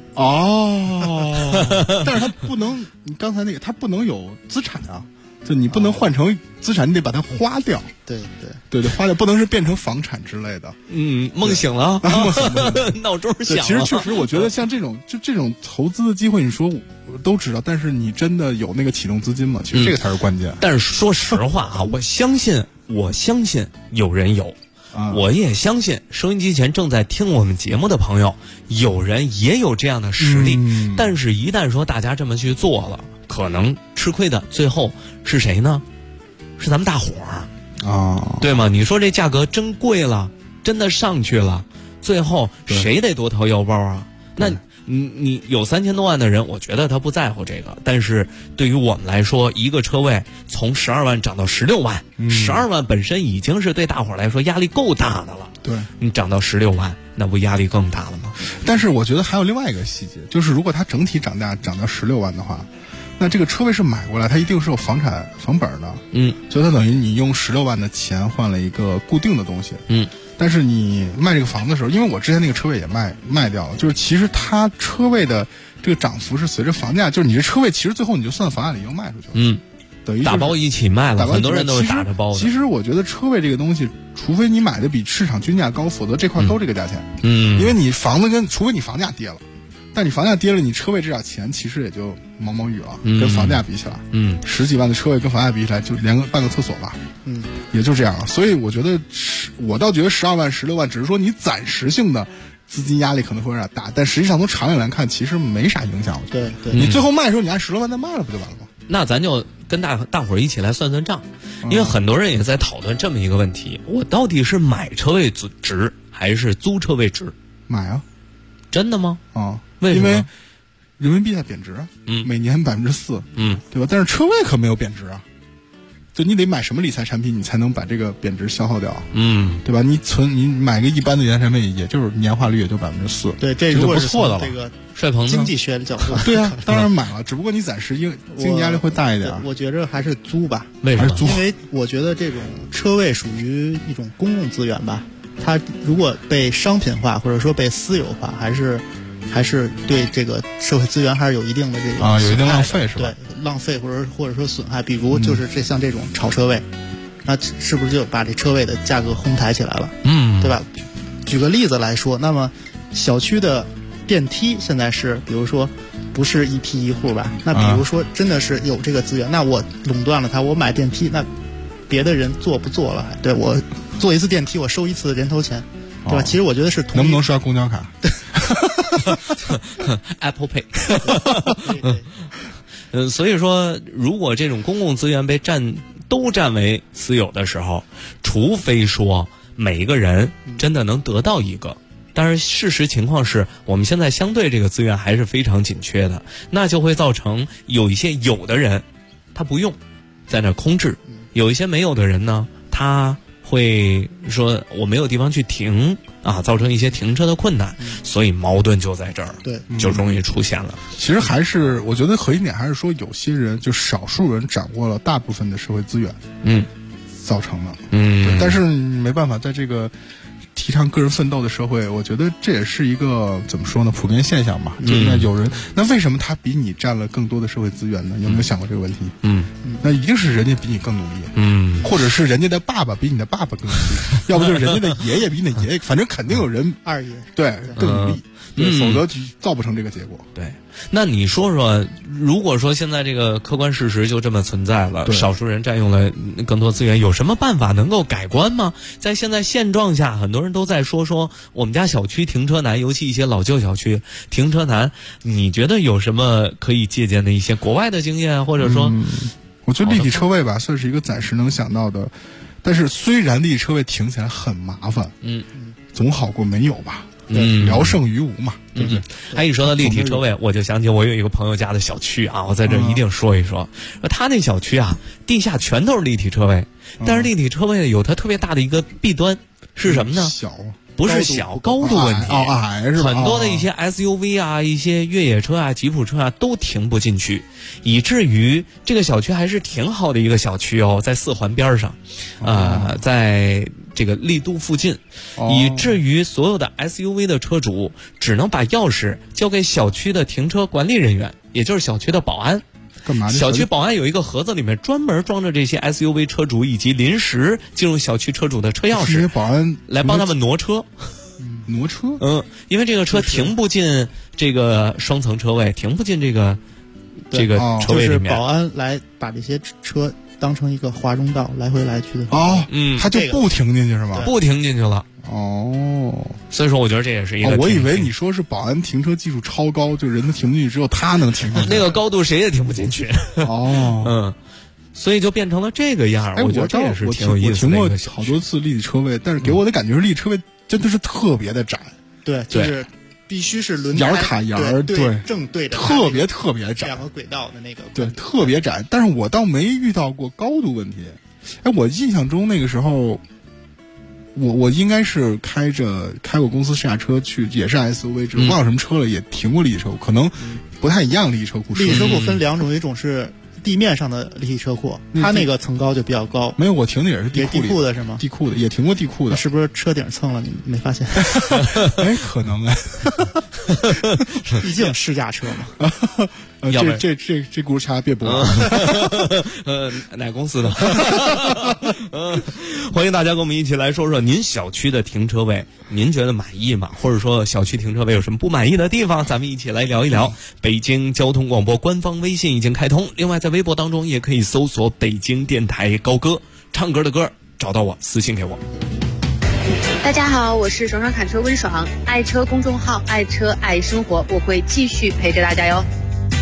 但是他不能，你刚才那个他不能有资产啊，就你不能换成资产，你得把它花掉。对，花掉，不能是变成房产之类的。 梦醒了，闹钟响了。 其实确实，我觉得像这种投资的机会，你说我都知道，但是你真的有那个启动资金吗？其实这个才是关键。 但是说实话我相信有人有。我也相信收音机前正在听我们节目的朋友，有人也有这样的实力。但是一旦说大家这么去做了，可能吃亏的最后是谁呢？是咱们大伙儿对吗？你说这价格真贵了，真的上去了，最后谁得多掏腰包啊？那你有3000多万的人，我觉得他不在乎这个，但是对于我们来说，一个车位从12万涨到16万，12万本身已经是对大伙儿来说压力够大的了。 对， 你涨到16万，那不压力更大了吗？ 但是我觉得还有另外一个细节，就是如果它整体涨价涨到16万的话，那这个车位是买过来，它一定是有房本的。所以它等于你用16万的钱换了一个固定的东西。但是你卖这个房子的时候，因为我之前那个车位也卖掉了，就是其实它车位的这个涨幅是随着房价，就是你这车位其实最后你就算房价里又卖出去了。等于打包一起卖了，很多人都是打着包的。 其实我觉得车位这个东西，除非你买的比市场均价高，否则这块都这个价钱。因为你房子除非你房价跌了。但你房价跌了，你车位这点钱其实也就毛毛雨了，跟房价比起来，10几万的车位跟房价比起来，就连半个厕所吧，也就这样了。所以我觉得，我倒觉得12万、16万，只是说你暂时性的资金压力可能会有点大，但实际上从长远来看，其实没啥影响。 对， 你最后卖的时候，你按16万再卖了，不就完了吗？ 那咱就跟大伙儿一起来算算账，因为很多人也在讨论这么一个问题：我到底是买车位值还是租车位值？ 买啊！ 真的吗？ 因为人民币在贬值，每年4%，对吧？但是车位可没有贬值啊，就你得买什么理财产品，你才能把这个贬值消耗掉，对吧？你买个一般的理财产品，也就是年化率也就4%， 对，这就不错的了。 这个帅鹏经济学的角度， 对啊，当然买了，只不过你暂时经济压力会大一点。 我觉着还是租吧， 为什么？ 因为我觉得这种车位属于一种公共资源吧，它如果被商品化或者说被私有化，还是对这个社会资源还是有一定的这个有一定浪费是吧？ 对，浪费或者说损害，比如就是像这种炒车位，那是不是就把这车位的价格哄抬起来了？对吧？举个例子来说，那么小区的电梯现在是，比如说不是一梯一户吧？那比如说真的是有这个资源，那我垄断了它，我买电梯，那别的人做不做了？对，我坐一次电梯，我收一次人头钱，对吧？其实我觉得是能不能刷公交卡？ Apple Pay 所以说如果这种公共资源都占为私有的时候，除非说每一个人真的能得到一个，但是事实情况是我们现在相对这个资源还是非常紧缺的，那就会造成有一些有的人他不用在那空置，有一些没有的人呢，他会说我没有地方去停造成一些停车的困难，所以矛盾就在这儿， 对， 就容易出现了。 其实还是我觉得核心点还是说，有些人就少数人掌握了大部分的社会资源，造成的，对。但是没办法，在这个提倡个人奋斗的社会，我觉得这也是一个怎么说呢，普遍现象吧。就应该有人，那为什么他比你占了更多的社会资源呢？有没有想过这个问题？那一定是人家比你更努力，或者是人家的爸爸比你的爸爸更努力，要不就是人家的爷爷比你的爷爷，反正肯定有人二爷对更努力，否则就造不成这个结果。 对，那你说说，如果说现在这个客观事实就这么存在了，少数人占用了更多资源，有什么办法能够改观吗？在现在现状下，很多人都在说我们家小区停车难，尤其一些老旧小区停车难，你觉得有什么可以借鉴的一些国外的经验，或者说？ 我觉得立体车位吧，算是一个暂时能想到的，但是虽然立体车位停起来很麻烦，总好过没有吧。聊胜于无嘛，对不对？ 还一说到立体车位，我就想起我有一个朋友家的小区啊，我在这一定说一说。他那小区啊，地下全都是立体车位，但是立体车位有它特别大的一个弊端是什么呢？ 小。 不是小高度问题， 矮是吧？ 很多的一些 SUV 啊、一些越野车啊、吉普车啊都停不进去，以至于这个小区还是挺好的一个小区哦，在四环边上，在这个丽都附近，以至于所有的 SUV 的车主只能把钥匙交给小区的停车管理人员，也就是小区的保安。 干嘛？ 小区保安有一个盒子，里面专门装着这些 SUV 车主以及临时进入小区车主的车钥匙。 这些保安来帮他们挪车， 挪车。 因为这个车停不进这个双层车位，停不进这个车位里面。 就是保安来把这些车当成一个华中道来回来去的。 他就不停进去是吗？ 不停进去了。所以说我觉得这也是一个。 我以为你说是保安停车技术超高，就人都停不进去，只有他能停进去。 那个高度谁也停不进去。所以就变成了这个样。我觉得这也是挺有意思的。 我停过好多次立体车位，但是给我的感觉是立体车位真的是特别的窄。 对，就是必须是轮沿卡沿对正对着， 特别窄， 两个轨道的那个。 对，特别窄。但是我倒没遇到过高度问题。我印象中那个时候。我应该是开过公司试驾车去，也是 SUV， 只忘了什么车了，也停过立体车库，可能不太一样。立体车库， 立体车库分两种，一种是地面上的立体车库，它那个层高就比较高。 没有，我停的也是地库的是吗？ 地库的也停过地库的， 是不是车顶蹭了？你没发现？ 可能毕竟试驾车嘛。 这轱辘掐别播。 哪公司的？欢迎大家跟我们一起来说说您小区的停车位，您觉得满意吗？或者说小区停车位有什么不满意的地方？咱们一起来聊一聊。北京交通广播官方微信已经开通，另外在微博当中也可以搜索北京电台高歌，唱歌的歌，找到我私信给我。 大家好，我是爽爽侃车温爽，爱车公众号爱车爱生活，我会继续陪着大家哟。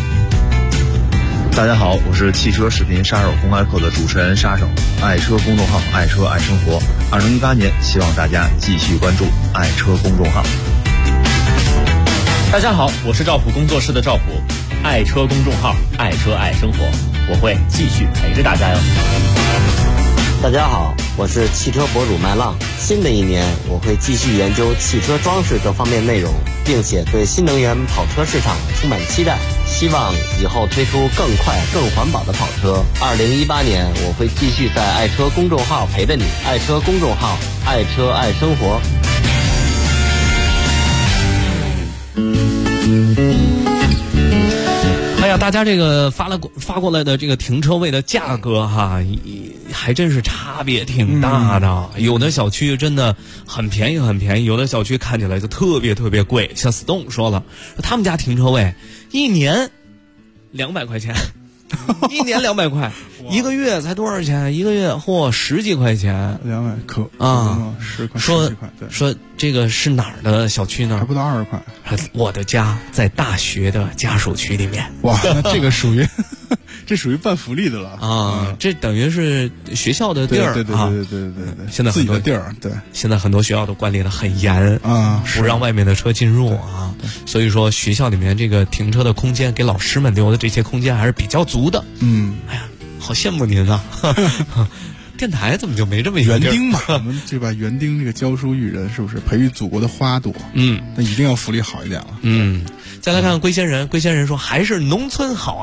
大家好，我是汽车视频杀手公开课的主持人杀手，爱车公众号爱车爱生活。2018年，希望大家继续关注爱车公众号。 大家好，我是赵普工作室的赵普，爱车公众号爱车爱生活，我会继续陪着大家哟。 大家好，我是汽车博主麦浪。新的一年，我会继续研究汽车装饰这方面内容，并且对新能源跑车市场充满期待。希望以后推出更快、更环保的跑车。2018年，我会继续在爱车公众号陪着你。爱车公众号，爱车爱生活。 哎呀，大家这个发过来的这个停车位的价格哈，还真是差别挺大的。有的小区真的很便宜，有的小区看起来就特别贵。像 Stone 说了，他们家停车位一年200块钱。一年200块，一个月才多少钱？一个月10几块钱 ，200可啊 ，10块， 说这个是哪儿的小区呢？ 还不到20块。 我的家在大学的家属区里面。 哇，那这个属于这属于办福利的了啊！这等于是学校的地儿啊！ 对， 现在自己的地儿，对， 现在很多学校都管理的很严啊， 不让外面的车进入啊。所以说学校里面这个停车的空间，给老师们留的这些空间还是比较足的。哎呀，好羡慕您啊！电台怎么就没这么一个园丁嘛？我们就把园丁这个教书育人，是不是培育祖国的花朵？那一定要福利好一点了。 再来看龟仙人，龟仙人说还是农村好啊。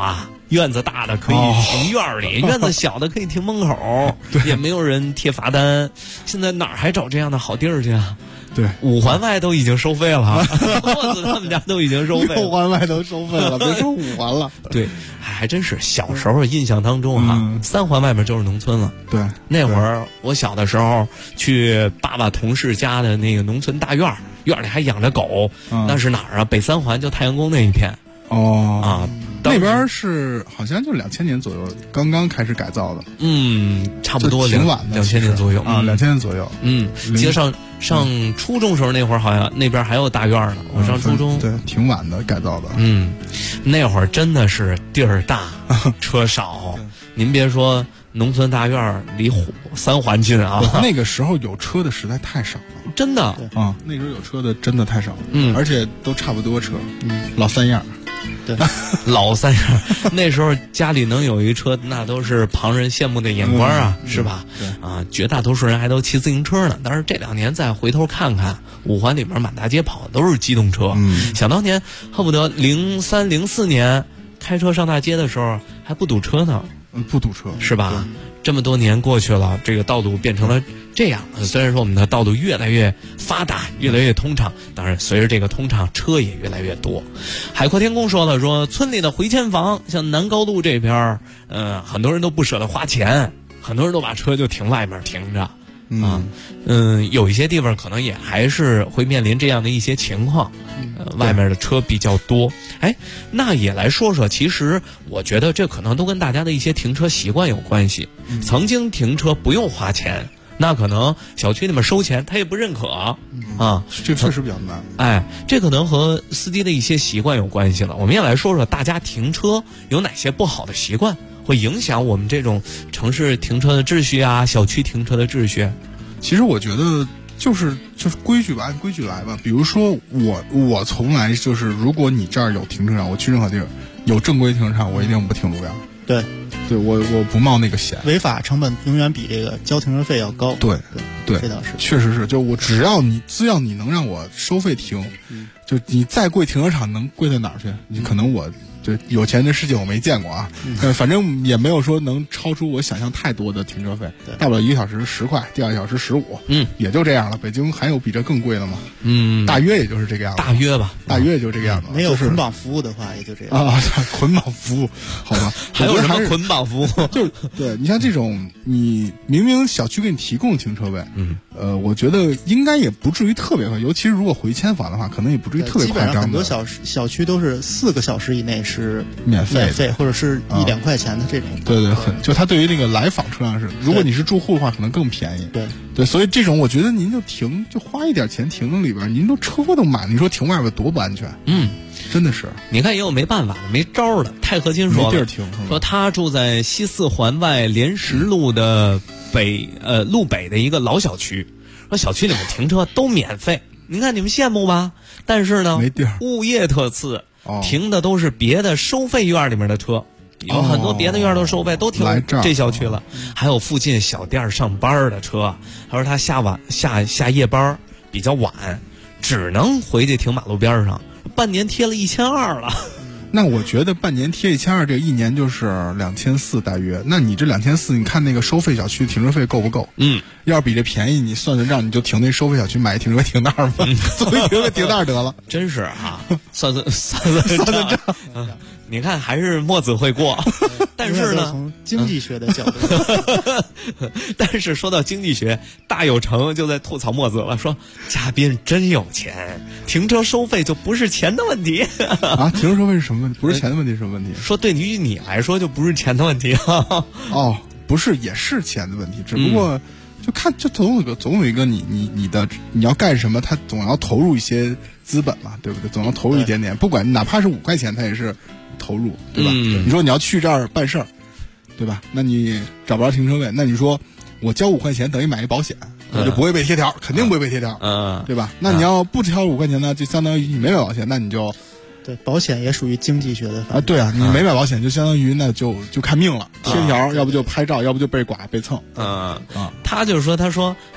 院子大的可以停院里，院子小的可以停门口，也没有人贴罚单。现在哪儿还找这样的好地儿去啊？ 对 ，5环外都已经收费了，墨子他们家都已经收费了， 6环外都收费了，别说5环了。 对，还真是小时候印象当中3环外面就是农村了。 对， 那会儿我小的时候去爸爸同事家的那个农村大院，院里还养着狗，那是哪儿啊？北3环就太阳宫那一片。 那边是好像就2000年左右刚刚开始改造的， 差不多挺晚的 ，2000年左右啊，2000年左右。 记得上初中时候那会儿，好像那边还有大院呢。我上初中， 对，挺晚的改造的。 那会儿真的是地儿大，车少。您别说农村大院离3环近啊。 那个时候有车的实在太少了， 真的啊，那时候有车的真的太少了。而且都差不多车，老3样。 对， 老3样，那时候家里能有一车，那都是旁人羡慕的眼光啊，是吧？啊，绝大多数人还都骑自行车呢。但是这2年再回头看看，5环里面满大街跑的都是机动车。想当年恨不得03、04年开车上大街的时候还不堵车呢。 不堵车是吧？这么多年过去了，这个道路变成了这样。虽然说我们的道路越来越发达，越来越通畅，当然随着这个通畅，车也越来越多。海阔天空说了，说村里的回迁房，像南高路这边，很多人都不舍得花钱，很多人都把车就停外面停着。有一些地方可能也还是会面临这样的一些情况，外面的车比较多。那也来说说，其实我觉得这可能都跟大家的一些停车习惯有关系。曾经停车不用花钱，那可能小区里面收钱，他也不认可啊。 这确实比较难。 这可能和司机的一些习惯有关系了。我们也来说说大家停车有哪些不好的习惯，会影响我们这种城市停车的秩序啊，小区停车的秩序。 其实我觉得就是规矩吧，按规矩来吧。比如说我从来就是，如果你这儿有停车场，我去任何地儿有正规停车场，我一定不停路边。 对， 我不冒那个险。 违法成本永远比这个交停车费要高。 对， 这倒是， 确实是。就我只要你能让我收费停，就你再贵停车场能贵在哪儿去？你可能我。对，有钱的世界我没见过啊，反正也没有说能超出我想象太多的停车费，大不了1个小时10块，第2个小时15，也就这样了。北京还有比这更贵的吗？大约也就是这个样子。 大约吧， 大约也就这个样子。 没有捆绑服务的话，也就这样啊。捆绑服务，好吧？ 还有什么捆绑服务？ 就对你像这种，你明明小区给你提供停车位，我觉得应该也不至于特别快，尤其是如果回迁房的话，可能也不至于特别夸张的。 很多小区都是4个小时以内是免费， 或者是1、2块钱的这种。 对，就它对于那个来访车辆是，如果你是住户的话，可能更便宜。对，所以这种我觉得您就花一点钱停里边，您都车都满，你说停外边多不安全？真的是。 你看也有没办法的，没招的。钛合金说没地儿停， 说他住在西4环外莲石路的路北的一个老小区，说小区里面停车都免费。您看你们羡慕吧？但是呢， 没地儿， 物业特次。停的都是别的收费院里面的车，有很多别的院都收费，都停这小区了。还有附近小店上班的车，他说他下夜班比较晚，只能回去停马路边上，半年贴了1200了。 那我觉得半年贴1200，这一年就是2400大约。那你这2400，你看那个收费小区停车费够不够？要是比这便宜，你算算账，你就停那收费小区买一停车位停那儿吧，作为停车位停那儿得了。 真是啊，算账。你看还是墨子会过，但是呢， 从经济学的角度， 但是说到经济学，大有成就在吐槽墨子了，说嘉宾真有钱，停车收费就不是钱的问题啊。停车收费是什么问题？不是钱的问题是什么问题？ 说对于你来说就不是钱的问题不是，也是钱的问题，只不过就总有一个你要干什么，他总要投入一些资本嘛，对不对？总要投入一点点，不管哪怕是5块钱，他也是投入，对吧？你说你要去这儿办事儿，对吧？那你找不着停车位，那你说我交5块钱等于买一保险，我就不会被贴条，肯定不会被贴条，对吧？那你要不交5块钱呢，就相当于你没买保险，那你就。 对，保险也属于经济学的范围。 对啊，你没买保险就相当于那就看命了，贴条，要不就拍照，要不就被剐被蹭。 他就是说，他说，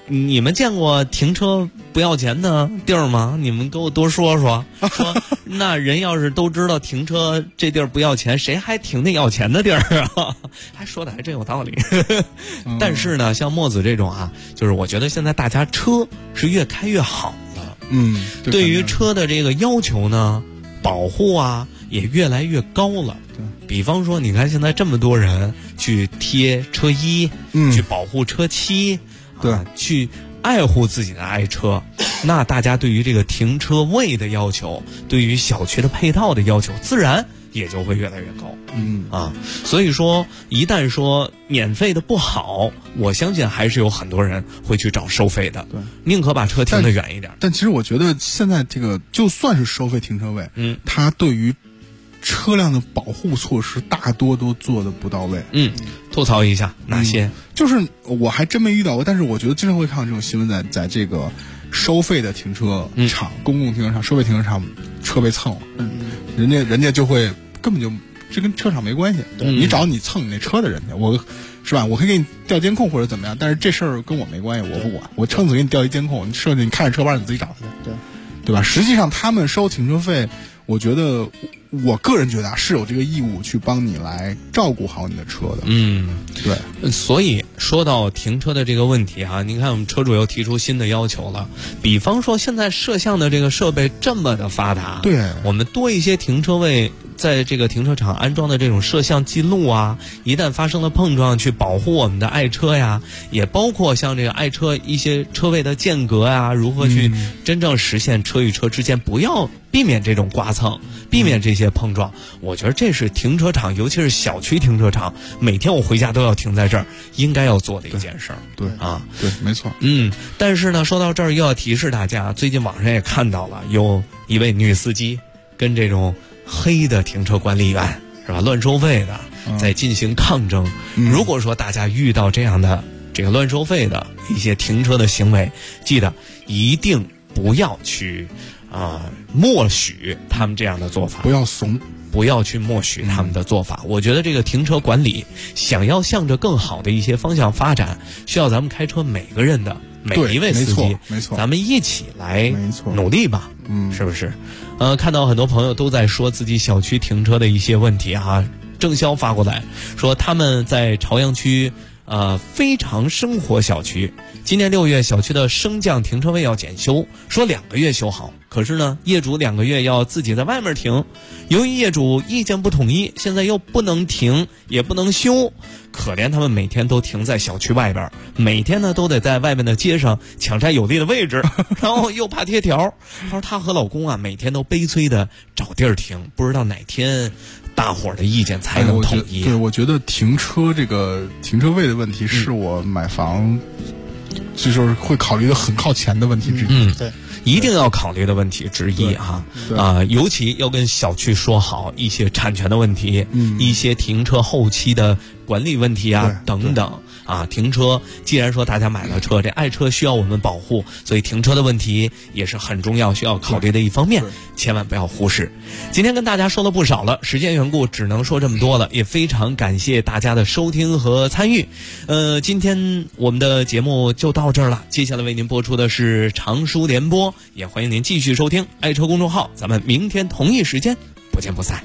你们见过停车不要钱的地儿吗？你们给我多说说。说那人要是都知道停车这地儿不要钱，谁还停那要钱的地儿啊？还说的还真有道理。但是呢，像墨子这种啊，就是我觉得现在大家车是越开越好了。对于车的这个要求呢，保护啊也越来越高了。比方说，你看现在这么多人去贴车衣，去保护车漆，去爱护自己的爱车，那大家对于这个停车位的要求，对于小区的配套的要求，自然也就会越来越高。所以说，一旦说免费的不好，我相信还是有很多人会去找收费的，宁可把车停得远一点。 但其实我觉得现在这个就算是收费停车位，它对于车辆的保护措施大多都做得不到位。 吐槽一下哪些？ 就是我还真没遇到过，但是我觉得经常会看到这种新闻，在这个收费的停车场、公共停车场、收费停车场车被蹭了，人家就会根本就这跟车场没关系，你找你蹭你那车的人去，我是吧？我可以给你调监控或者怎么样，但是这事儿跟我没关系，我不管，我撑死给你调一监控，你设计你看着车牌你自己找去，对吧？实际上他们收停车费，我觉得我个人觉得是有这个义务去帮你来照顾好你的车的。对。 所以说到停车的这个问题啊，您看我们车主又提出新的要求了，比方说现在摄像的这个设备这么的发达，我们多一些停车位，在这个停车场安装的这种摄像记录啊，一旦发生了碰撞，去保护我们的爱车呀，也包括像这个爱车一些车位的间隔啊，如何去真正实现车与车之间避免这种刮蹭，避免这些碰撞。我觉得这是停车场，尤其是小区停车场，每天我回家都要停在这儿，应该要做的一件事儿。 对，没错。 但是呢，说到这儿又要提示大家，最近网上也看到了有一位女司机跟这种黑的停车管理员是吧，乱收费的，在进行抗争。如果说大家遇到这样的这个乱收费的一些停车的行为，记得一定不要去默许他们这样的做法， 不要怂， 不要去默许他们的做法。我觉得这个停车管理想要向着更好的一些方向发展，需要咱们开车每个人的每一位司机， 没错， 咱们一起来努力吧，是不是？看到很多朋友都在说自己小区停车的一些问题啊。郑潇发过来说，他们在朝阳区非常生活小区，今年6月小区的升降停车位要检修，说2个月修好，可是呢业主2个月要自己在外面停，由于业主意见不统一，现在又不能停也不能修，可怜他们每天都停在小区外边，每天呢都得在外面的街上抢占有利的位置，然后又怕贴条。她说她和老公啊每天都悲催的找地儿停，不知道哪天大伙儿的意见才能统一。 对，我觉得停车这个停车位的问题是我买房就是会考虑的很靠前的问题之一。 对， 一定要考虑的问题之一尤其要跟小区说好一些产权的问题，一些停车后期的管理问题啊等等。停车既然说大家买了车，这爱车需要我们保护，所以停车的问题也是很重要需要考虑的一方面，千万不要忽视。今天跟大家说了不少了，时间缘故只能说这么多了，也非常感谢大家的收听和参与。今天我们的节目就到这儿了，接下来为您播出的是常书联播，也欢迎您继续收听爱车公众号，咱们明天同一时间不见不散。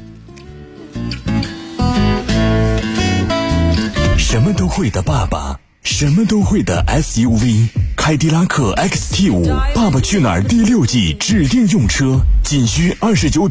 什么都会的爸爸，什么都会的 SUV， 凯迪拉克 XT5 爸爸去哪儿第6季指定用车，仅需29